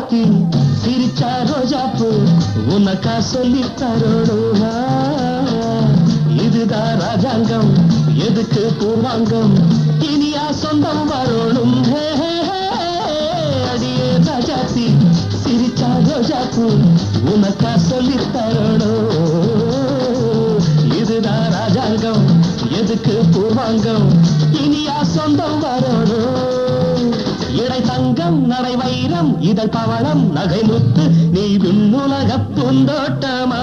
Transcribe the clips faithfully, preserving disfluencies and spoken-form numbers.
ராஜாத்தி சிரிச்சா ரோஜாப்பு உனக்கா சொல்லி தரோடும். இதுதான் ராஜாங்கம் எதுக்கு பூர்வாங்கம் இனியா சொந்தம் வரணும். அடியே ராஜாத்தி சிரிச்சா ரோஜாப்பு உனக்கா சொல்லி தரோடும். இதுதான் ராஜாங்கம் எதுக்கு பூர்வாங்கம் இனியா சொந்தம் வரணும். இடை தங்கம் நடை வைரம் இதழ் பவளம் நகை முத்து நீ விண்ணுலக பூந்தோட்டமா.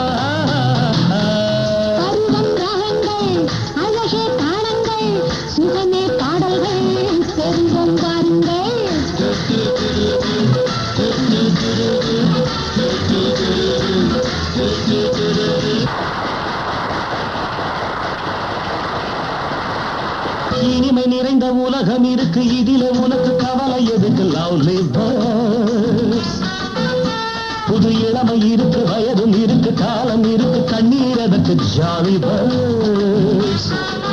அழகே தாளங்கள் சுகமே பாடல்கள் செல்வம் வாருங்கள். இனிமை நிறைந்த உலகம் இருக்கு இதிலே உனக்கு கவலை எதுக்கு? Lovely birds. புது இளமை இருக்கு வயதும் இருக்கு காலம் இருக்கு கண்ணீர் எதற்கு? Jolly birds.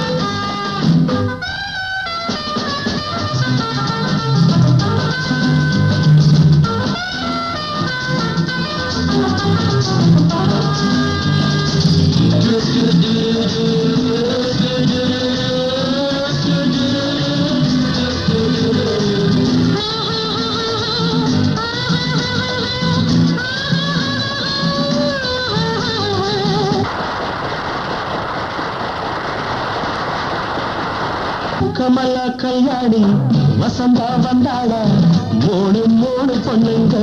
கமலா கல்யாணி வசந்தா வந்தாளா மூணு மூணு பொண்ணுங்க.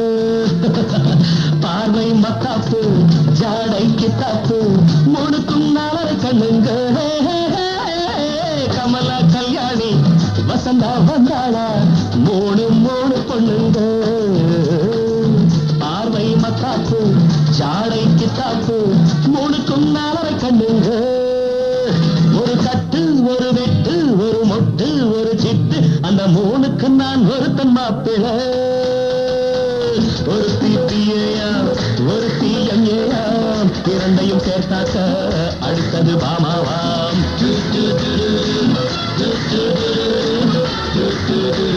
பார்வை மத்தாப்பு ஜாடை கித்தாப்பு மூணுக்கும் நாலரை கண்ணுங்க. கமலா கல்யாணி வசந்தா வந்தாளா மூணு மூணு பொண்ணுங்க. பார்வை மத்தாப்பு ஜாடை கித்தாப்பு மூணுக்கும் நாலரை கண்ணுங்க. ஒரு கட்டு ஒரு வெட்டு ஒரு மொட்டு ஒரு சிட்டு அந்த மூணுக்கு நான் ஒருத்தன் மாப்பிள. ஒரு தீப்பியா ஒரு தீயம்யாம் இரண்டையும் சேர்த்தாக்க அடுத்தது பாமாவாம்.